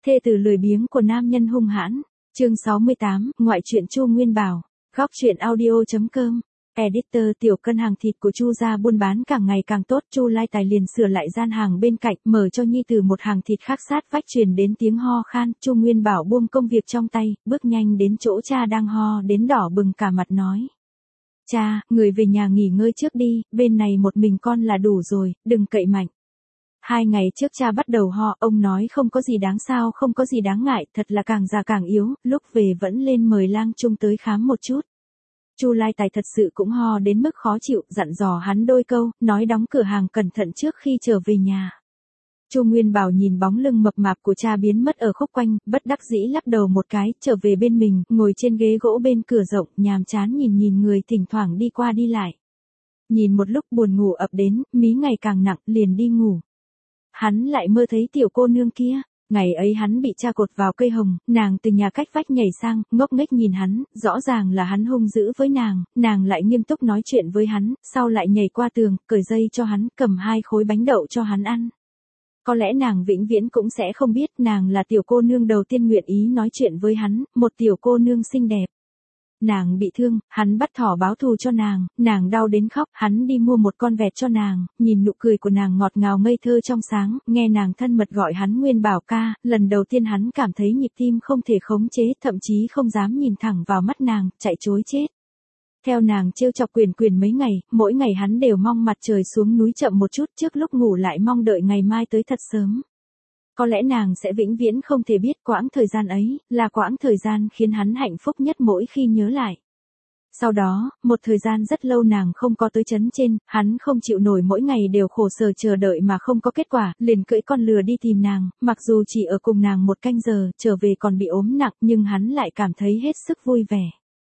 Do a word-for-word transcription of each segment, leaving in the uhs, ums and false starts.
thê tử lười biếng của nam nhân hung hãn. Chương sáu mươi tám, ngoại truyện Chu Nguyên Bảo. Góc truyện audio.com. Editor Tiểu Cân hàng thịt của Chu gia buôn bán càng ngày càng tốt. Chu Lai Tài liền sửa lại gian hàng bên cạnh, mở cho nhi tử một hàng thịt khác. Sát vách truyền đến tiếng ho khan. Chu Nguyên Bảo buông công việc trong tay, bước nhanh đến chỗ cha đang ho đến đỏ bừng cả mặt nói: Cha, người về nhà nghỉ ngơi trước đi, bên này một mình con là đủ rồi, đừng cậy mạnh. Hai ngày trước cha bắt đầu ho, ông nói không có gì đáng sao, không có gì đáng ngại, thật là càng già càng yếu, lúc về vẫn lên mời lang trung tới khám một chút. Chu Lai Tài thật sự cũng ho đến mức khó chịu, dặn dò hắn đôi câu, nói đóng cửa hàng cẩn thận trước khi trở về nhà. Chu Nguyên Bảo nhìn bóng lưng mập mạp của cha biến mất ở khúc quanh, bất đắc dĩ lắc đầu một cái, trở về bên mình, ngồi trên ghế gỗ bên cửa rộng, nhàm chán nhìn nhìn người thỉnh thoảng đi qua đi lại. Nhìn một lúc buồn ngủ ập đến, mí ngày càng nặng, liền đi ngủ. Hắn lại mơ thấy tiểu cô nương kia. Ngày ấy hắn bị cha cột vào cây hồng, nàng từ nhà cách vách nhảy sang, ngốc nghếch nhìn hắn, rõ ràng là hắn hung dữ với nàng, nàng lại nghiêm túc nói chuyện với hắn, sau lại nhảy qua tường, cởi dây cho hắn, cầm hai khối bánh đậu cho hắn ăn. Có lẽ nàng vĩnh viễn cũng sẽ không biết nàng là tiểu cô nương đầu tiên nguyện ý nói chuyện với hắn, một tiểu cô nương xinh đẹp. Nàng bị thương, hắn bắt thỏ báo thù cho nàng, nàng đau đến khóc, hắn đi mua một con vẹt cho nàng, nhìn nụ cười của nàng ngọt ngào ngây thơ trong sáng, nghe nàng thân mật gọi hắn Nguyên Bảo ca, lần đầu tiên hắn cảm thấy nhịp tim không thể khống chế, thậm chí không dám nhìn thẳng vào mắt nàng, chạy trối chết. Theo nàng trêu chọc quyền quyền mấy ngày, mỗi ngày hắn đều mong mặt trời xuống núi chậm một chút, trước lúc ngủ lại mong đợi ngày mai tới thật sớm. Có lẽ nàng sẽ vĩnh viễn không thể biết quãng thời gian ấy, là quãng thời gian khiến hắn hạnh phúc nhất mỗi khi nhớ lại. Sau đó, một thời gian rất lâu nàng không có tới trấn trên, hắn không chịu nổi mỗi ngày đều khổ sở chờ đợi mà không có kết quả, liền cưỡi con lừa đi tìm nàng, mặc dù chỉ ở cùng nàng một canh giờ, trở về còn bị ốm nặng nhưng hắn lại cảm thấy hết sức vui vẻ.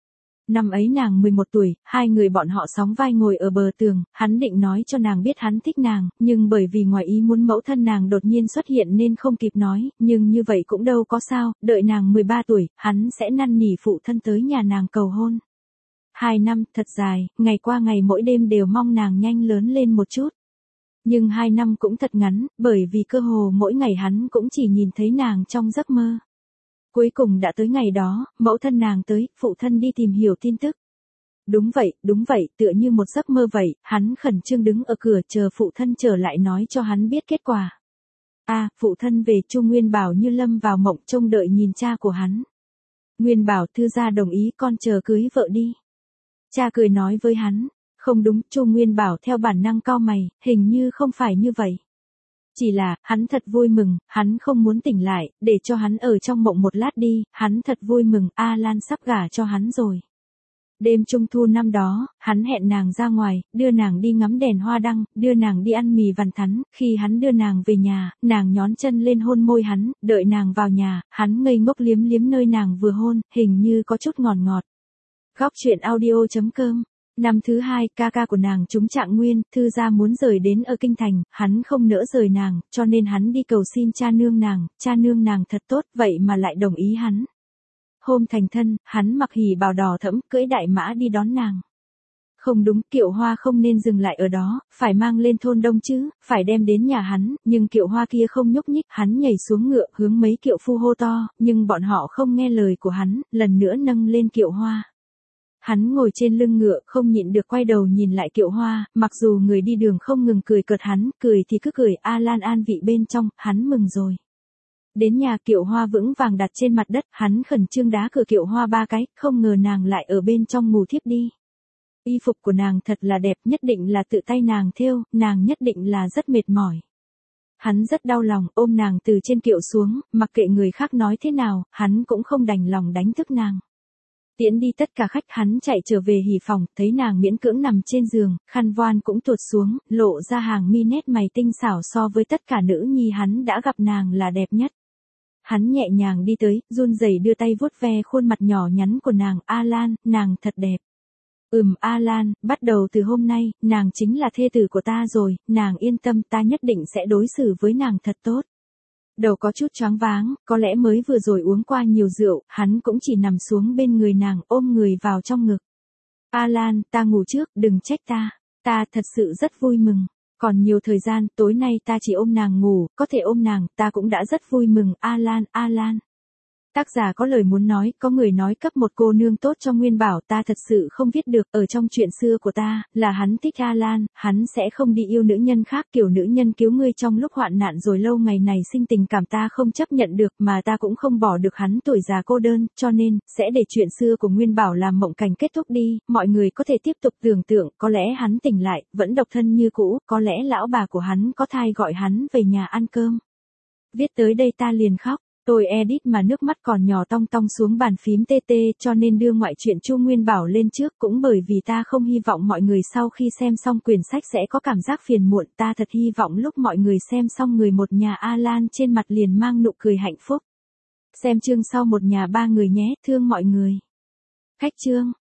Năm ấy nàng mười một tuổi, hai người bọn họ sóng vai ngồi ở bờ tường, hắn định nói cho nàng biết hắn thích nàng, nhưng bởi vì ngoài ý muốn mẫu thân nàng đột nhiên xuất hiện nên không kịp nói, nhưng như vậy cũng đâu có sao, đợi nàng mười ba tuổi, hắn sẽ năn nỉ phụ thân tới nhà nàng cầu hôn. Hai năm, thật dài, ngày qua ngày mỗi đêm đều mong nàng nhanh lớn lên một chút. Nhưng hai năm cũng thật ngắn, bởi vì cơ hồ mỗi ngày hắn cũng chỉ nhìn thấy nàng trong giấc mơ. Cuối cùng đã tới ngày đó, mẫu thân nàng tới, phụ thân đi tìm hiểu tin tức. Đúng vậy, đúng vậy, tựa như một giấc mơ vậy, hắn khẩn trương đứng ở cửa chờ phụ thân trở lại nói cho hắn biết kết quả. A, à, phụ thân về. Chu Nguyên Bảo như lâm vào mộng trông đợi nhìn cha của hắn. Nguyên Bảo thư gia đồng ý con chờ cưới vợ đi. Cha cười nói với hắn, không đúng. Chu Nguyên Bảo theo bản năng cau mày, hình như không phải như vậy. Chỉ là, hắn thật vui mừng, hắn không muốn tỉnh lại, để cho hắn ở trong mộng một lát đi, hắn thật vui mừng, A Lan sắp gả cho hắn rồi. Đêm trung thu năm đó, hắn hẹn nàng ra ngoài, đưa nàng đi ngắm đèn hoa đăng, đưa nàng đi ăn mì vằn thắn, khi hắn đưa nàng về nhà, nàng nhón chân lên hôn môi hắn, đợi nàng vào nhà, hắn ngây ngốc liếm liếm nơi nàng vừa hôn, hình như có chút ngọt ngọt. Góc truyện audio.com. Năm thứ hai, ca ca của nàng trúng trạng nguyên, thư gia muốn rời đến ở kinh thành, hắn không nỡ rời nàng, cho nên hắn đi cầu xin cha nương nàng, cha nương nàng thật tốt, vậy mà lại đồng ý hắn. Hôm thành thân, hắn mặc hỉ bào đỏ thẫm, cưỡi đại mã đi đón nàng. Không đúng, Kiệu Hoa không nên dừng lại ở đó, phải mang lên thôn đông chứ, phải đem đến nhà hắn, nhưng Kiệu Hoa kia không nhúc nhích, hắn nhảy xuống ngựa, hướng mấy kiệu phu hô to, nhưng bọn họ không nghe lời của hắn, lần nữa nâng lên Kiệu Hoa. Hắn ngồi trên lưng ngựa không nhịn được quay đầu nhìn lại Kiệu Hoa, mặc dù người đi đường không ngừng cười cợt hắn, cười thì cứ cười, A Lan an vị bên trong, hắn mừng rồi. Đến nhà Kiệu Hoa vững vàng đặt trên mặt đất, hắn khẩn trương đá cửa Kiệu Hoa ba cái, không ngờ nàng lại ở bên trong ngủ thiếp đi. Y phục của nàng thật là đẹp, nhất định là tự tay nàng thêu, nàng nhất định là rất mệt mỏi. Hắn rất đau lòng, ôm nàng từ trên kiệu xuống, mặc kệ người khác nói thế nào, hắn cũng không đành lòng đánh thức nàng. Tiễn đi tất cả khách, hắn chạy trở về hỉ phòng, thấy nàng miễn cưỡng nằm trên giường, khăn voan cũng tuột xuống, lộ ra hàng mi nét mày tinh xảo so với tất cả nữ nhi hắn đã gặp nàng là đẹp nhất. Hắn nhẹ nhàng đi tới, run rẩy đưa tay vuốt ve khuôn mặt nhỏ nhắn của nàng, A Lan, nàng thật đẹp. Ừm A Lan, bắt đầu từ hôm nay, nàng chính là thê tử của ta rồi, nàng yên tâm, ta nhất định sẽ đối xử với nàng thật tốt. Đầu có chút choáng váng, có lẽ mới vừa rồi uống qua nhiều rượu, hắn cũng chỉ nằm xuống bên người nàng, ôm người vào trong ngực. A Lan, ta ngủ trước, đừng trách ta, ta thật sự rất vui mừng. còn nhiều thời gian, tối nay ta chỉ ôm nàng ngủ, có thể ôm nàng, ta cũng đã rất vui mừng, Alan, Alan. Tác giả có lời muốn nói, có người nói cấp một cô nương tốt cho Nguyên Bảo, ta thật sự không viết được, ở trong chuyện xưa của ta, là hắn thích Alan, hắn sẽ không đi yêu nữ nhân khác, kiểu nữ nhân cứu ngươi trong lúc hoạn nạn rồi lâu ngày này sinh tình cảm ta không chấp nhận được, mà ta cũng không bỏ được hắn tuổi già cô đơn, cho nên, sẽ để chuyện xưa của Nguyên Bảo làm mộng cảnh kết thúc đi, mọi người có thể tiếp tục tưởng tượng, có lẽ hắn tỉnh lại, vẫn độc thân như cũ, có lẽ lão bà của hắn có thai gọi hắn về nhà ăn cơm. Viết tới đây ta liền khóc. Tôi edit mà nước mắt còn nhỏ tong tong xuống bàn phím tê tê cho nên đưa ngoại truyện Chu Nguyên Bảo lên trước cũng bởi vì ta không hy vọng mọi người sau khi xem xong quyển sách sẽ có cảm giác phiền muộn. Ta thật hy vọng lúc mọi người xem xong người một nhà Alan trên mặt liền mang nụ cười hạnh phúc. Xem chương sau một nhà ba người nhé, thương mọi người. Khách chương.